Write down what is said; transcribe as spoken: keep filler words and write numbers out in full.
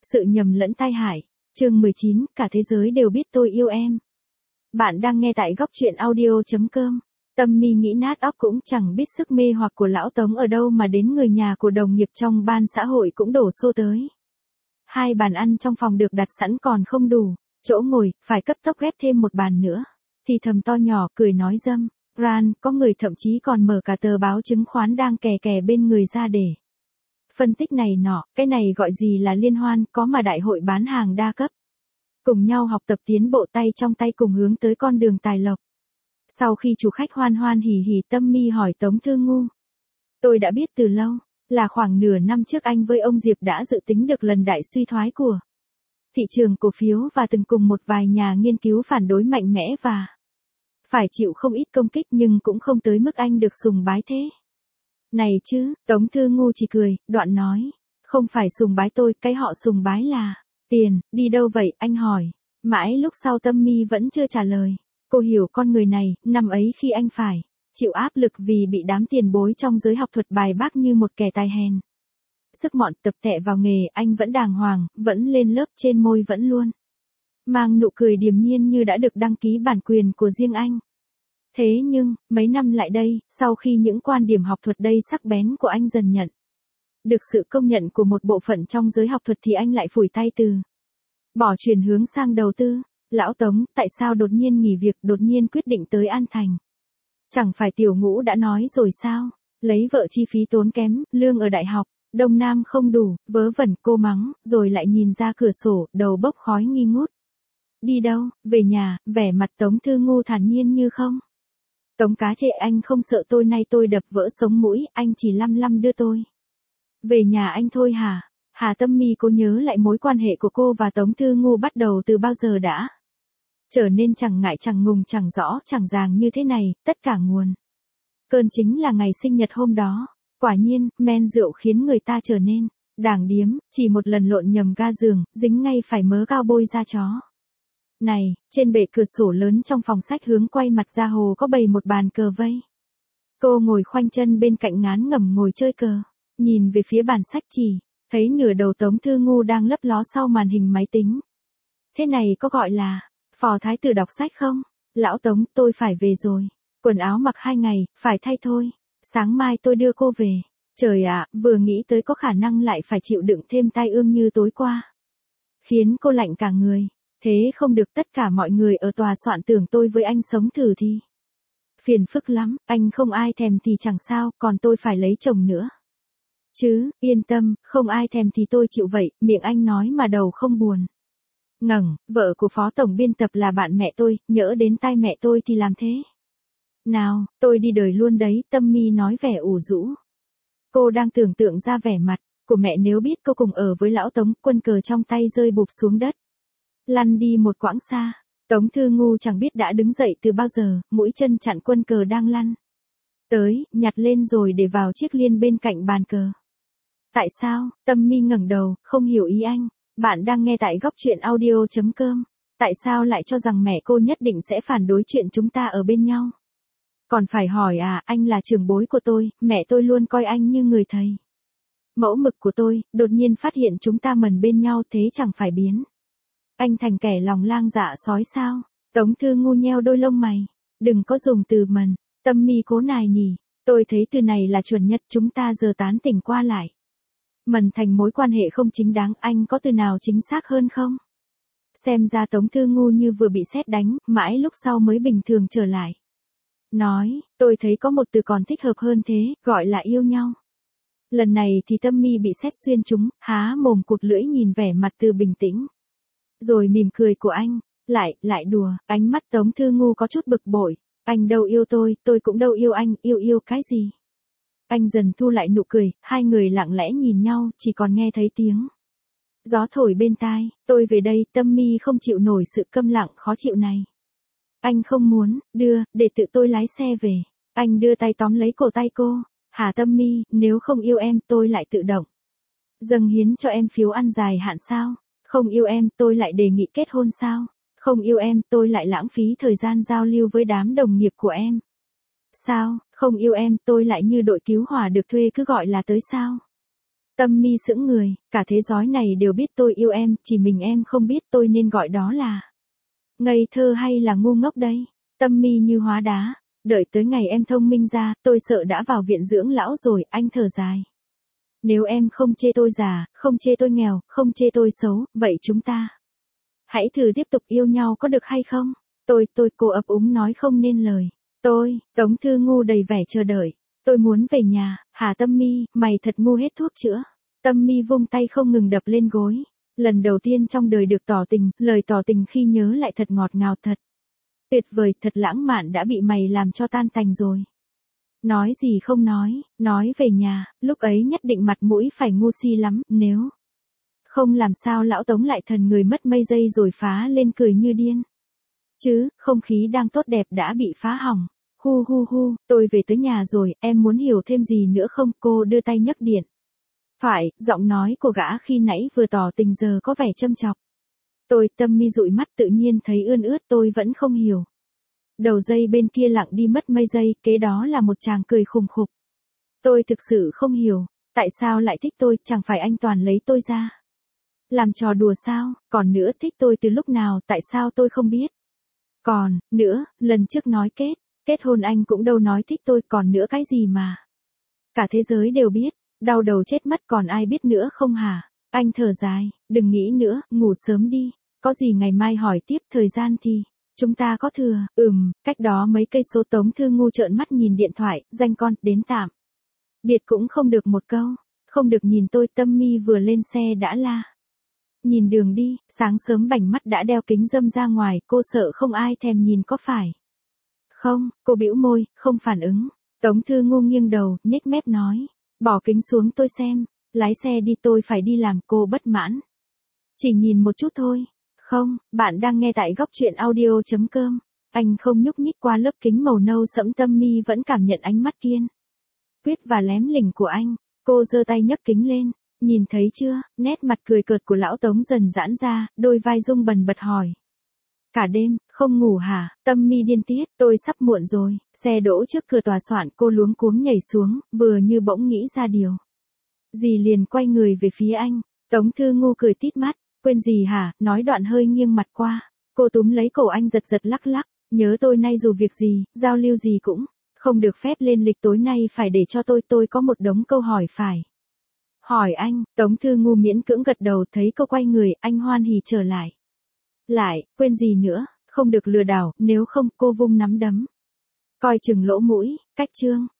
Sự nhầm lẫn tai hại. Chương mười chín, cả thế giới đều biết tôi yêu em. Bạn đang nghe tại góc truyện audio chấm com. Tâm Mi nghĩ nát óc cũng chẳng biết sức mê hoặc của lão Tống ở đâu mà đến người nhà của đồng nghiệp trong ban xã hội cũng đổ xô tới. Hai bàn ăn trong phòng được đặt sẵn còn không đủ, chỗ ngồi, phải cấp tốc ghép thêm một bàn nữa. Thì thầm to nhỏ cười nói dâm, Ran, có người thậm chí còn mở cả tờ báo chứng khoán đang kè kè bên người ra để phân tích này nọ, cái này gọi gì là liên hoan, có mà đại hội bán hàng đa cấp. Cùng nhau học tập tiến bộ tay trong tay cùng hướng tới con đường tài lộc. Sau khi chủ khách hoan hoan hỉ hỉ Tâm Mi hỏi Tống Thư Ngu. Tôi đã biết từ lâu, là khoảng nửa năm trước anh với ông Diệp đã dự tính được lần đại suy thoái của thị trường cổ phiếu và từng cùng một vài nhà nghiên cứu phản đối mạnh mẽ và phải chịu không ít công kích nhưng cũng không tới mức anh được sùng bái thế. Này chứ, Tống Thư Ngu chỉ cười, đoạn nói, không phải sùng bái tôi, cái họ sùng bái là tiền, đi đâu vậy, anh hỏi. Mãi lúc sau Tâm Mi vẫn chưa trả lời. Cô hiểu con người này, năm ấy khi anh phải chịu áp lực vì bị đám tiền bối trong giới học thuật bài bác như một kẻ tài hèn. Sức mọn tập tệ vào nghề, anh vẫn đàng hoàng, vẫn lên lớp, trên môi vẫn luôn mang nụ cười điềm nhiên như đã được đăng ký bản quyền của riêng anh. Thế nhưng, mấy năm lại đây, sau khi những quan điểm học thuật đầy sắc bén của anh dần nhận được sự công nhận của một bộ phận trong giới học thuật thì anh lại phủi tay từ bỏ chuyển hướng sang đầu tư. Lão Tống, tại sao đột nhiên nghỉ việc, đột nhiên quyết định tới An Thành? Chẳng phải Tiểu Ngũ đã nói rồi sao? Lấy vợ chi phí tốn kém, lương ở đại học, Đông Nam không đủ, vớ vẩn cô mắng, rồi lại nhìn ra cửa sổ, đầu bốc khói nghi ngút. Đi đâu, về nhà, vẻ mặt Tống Thư Ngu thản nhiên như không. Tống cá chê, anh không sợ tôi nay tôi đập vỡ sống mũi, anh chỉ lăm lăm đưa tôi về nhà anh thôi hả? Hà Tâm Mi cố nhớ lại mối quan hệ của cô và Tống Thư Ngu bắt đầu từ bao giờ đã trở nên chẳng ngại chẳng ngùng chẳng rõ chẳng ràng như thế này, tất cả nguồn cơn chính là ngày sinh nhật hôm đó. Quả nhiên, men rượu khiến người ta trở nên đảng điếm, chỉ một lần lộn nhầm ga giường, dính ngay phải mớ cao bôi da chó. Này, trên bệ cửa sổ lớn trong phòng sách hướng quay mặt ra hồ có bày một bàn cờ vây. Cô ngồi khoanh chân bên cạnh ngán ngẩm ngồi chơi cờ, nhìn về phía bàn sách chỉ thấy nửa đầu Tống Thư Ngu đang lấp ló sau màn hình máy tính. Thế này có gọi là phò thái tử đọc sách không? Lão Tống, tôi phải về rồi. Quần áo mặc hai ngày, phải thay thôi. Sáng mai tôi đưa cô về. Trời ạ, vừa nghĩ tới có khả năng lại phải chịu đựng thêm tai ương như tối qua. Khiến cô lạnh cả người. Thế không được, tất cả mọi người ở tòa soạn tưởng tôi với anh sống thử thì phiền phức lắm, anh không ai thèm thì chẳng sao, còn tôi phải lấy chồng nữa. Chứ, yên tâm, không ai thèm thì tôi chịu vậy, miệng anh nói mà đầu không buồn. Ngẩng, vợ của phó tổng biên tập là bạn mẹ tôi, nhỡ đến tai mẹ tôi thì làm thế nào, tôi đi đời luôn đấy, Tâm Mi nói vẻ ủ rũ. Cô đang tưởng tượng ra vẻ mặt của mẹ nếu biết cô cùng ở với lão Tống, quân cờ trong tay rơi bụp xuống đất. Lăn đi một quãng xa, Tống Thư Ngu chẳng biết đã đứng dậy từ bao giờ, mũi chân chặn quân cờ đang lăn tới, nhặt lên rồi để vào chiếc liên bên cạnh bàn cờ. Tại sao? Tâm Mi ngẩng đầu, không hiểu ý anh. Bạn đang nghe tại góc truyện audio chấm com. Tại sao lại cho rằng mẹ cô nhất định sẽ phản đối chuyện chúng ta ở bên nhau? Còn phải hỏi à, anh là trưởng bối của tôi, mẹ tôi luôn coi anh như người thầy mẫu mực của tôi, đột nhiên phát hiện chúng ta mần bên nhau thế chẳng phải biến anh thành kẻ lòng lang dạ sói sao? Tống Thư Ngu nheo đôi lông mày. Đừng có dùng từ mần. Tâm Mi cố nài nỉ. Tôi thấy từ này là chuẩn nhất, chúng ta giờ tán tỉnh qua lại. Mần thành mối quan hệ không chính đáng, anh có từ nào chính xác hơn không? Xem ra Tống Thư Ngu như vừa bị sét đánh, mãi lúc sau mới bình thường trở lại. Nói, tôi thấy có một từ còn thích hợp hơn thế, gọi là yêu nhau. Lần này thì Tâm Mi bị sét xuyên trúng, há mồm cụt lưỡi nhìn vẻ mặt từ bình tĩnh. Rồi mỉm cười của anh, lại, lại đùa, ánh mắt Tống Thư Ngu có chút bực bội. Anh đâu yêu tôi, tôi cũng đâu yêu anh, yêu yêu cái gì? Anh dần thu lại nụ cười, hai người lặng lẽ nhìn nhau, chỉ còn nghe thấy tiếng gió thổi bên tai. Tôi về đây, Tâm Mi không chịu nổi sự câm lặng khó chịu này. Anh không muốn, đưa, để tự tôi lái xe về. Anh đưa tay tóm lấy cổ tay cô. Hà Tâm Mi, nếu không yêu em, tôi lại tự động dâng hiến cho em phiếu ăn dài hạn sao? Không yêu em, tôi lại đề nghị kết hôn sao? Không yêu em, tôi lại lãng phí thời gian giao lưu với đám đồng nghiệp của em sao? Không yêu em, tôi lại như đội cứu hỏa được thuê cứ gọi là tới sao? Tâm Mi sững người, cả thế giới này đều biết tôi yêu em, chỉ mình em không biết tôi nên gọi đó là ngây thơ hay là ngu ngốc đây. Tâm Mi như hóa đá, đợi tới ngày em thông minh ra, tôi sợ đã vào viện dưỡng lão rồi, anh thở dài. Nếu em không chê tôi già, không chê tôi nghèo, không chê tôi xấu, vậy chúng ta hãy thử tiếp tục yêu nhau có được hay không? Tôi, tôi, cô ấp úng nói không nên lời. Tôi, Tống Thư Ngu đầy vẻ chờ đợi. Tôi muốn về nhà, hả Tâm Mi, mày thật ngu hết thuốc chữa. Tâm Mi vung tay không ngừng đập lên gối. Lần đầu tiên trong đời được tỏ tình, lời tỏ tình khi nhớ lại thật ngọt ngào thật. Tuyệt vời, thật lãng mạn đã bị mày làm cho tan tành rồi. Nói gì không nói, nói về nhà, lúc ấy nhất định mặt mũi phải ngu si lắm, nếu không làm sao lão Tống lại thần người mất mây giây rồi phá lên cười như điên. Chứ, không khí đang tốt đẹp đã bị phá hỏng. Hu hu hu, tôi về tới nhà rồi, em muốn hiểu thêm gì nữa không? Cô đưa tay nhấc điện. Phải, giọng nói của gã khi nãy vừa tỏ tình giờ có vẻ châm chọc. Tôi, Tâm Mi dụi mắt tự nhiên thấy ươn ướt, tôi vẫn không hiểu. Đầu dây bên kia lặng đi mất mây giây, kế đó là một chàng cười khùng khục. Tôi thực sự không hiểu, tại sao lại thích tôi, chẳng phải anh toàn lấy tôi ra làm trò đùa sao, còn nữa thích tôi từ lúc nào, tại sao tôi không biết. Còn, nữa, lần trước nói kết, kết hôn anh cũng đâu nói thích tôi, còn nữa cái gì mà cả thế giới đều biết, đau đầu chết mất còn ai biết nữa không hả? Anh thở dài, đừng nghĩ nữa, ngủ sớm đi, có gì ngày mai hỏi tiếp, thời gian thì chúng ta có thừa. Ừm, cách đó mấy cây số. Tống Thư Ngu trợn mắt nhìn điện thoại, danh con, đến tạm biệt cũng không được một câu, không được nhìn tôi. Tâm Mi vừa lên xe đã la. Nhìn đường đi, sáng sớm bảnh mắt đã đeo kính râm ra ngoài, cô sợ không ai thèm nhìn có phải không? Cô bĩu môi, không phản ứng. Tống Thư Ngu nghiêng đầu, nhếch mép nói, bỏ kính xuống tôi xem, lái xe đi, tôi phải đi làm. Cô bất mãn, chỉ nhìn một chút thôi. Không, bạn đang nghe tại góc truyện audio chấm com. Anh không nhúc nhích qua lớp kính màu nâu sẫm. Tâm Mi vẫn cảm nhận ánh mắt kiên quyết và lém lỉnh của anh. Cô giơ tay nhấc kính lên, nhìn thấy chưa? Nét mặt cười cợt của lão Tống dần giãn ra, đôi vai rung bần bật hỏi. Cả đêm, không ngủ hả? Tâm Mi điên tiết, tôi sắp muộn rồi. Xe đỗ trước cửa tòa soạn, cô luống cuống nhảy xuống, vừa như bỗng nghĩ ra điều gì liền quay người về phía anh. Tống Thư Ngu cười tít mắt, quên gì hả? Nói đoạn hơi nghiêng mặt qua. Cô túm lấy cổ anh giật giật lắc lắc, nhớ tôi nay dù việc gì, giao lưu gì cũng không được phép lên lịch, tối nay phải để cho tôi, tôi có một đống câu hỏi phải hỏi anh. Tống Thư Ngu miễn cưỡng gật đầu, thấy cô quay người, anh hoan hỉ trở lại. Lại, quên gì nữa, không được lừa đảo, nếu không, cô vung nắm đấm coi chừng lỗ mũi. Cách chương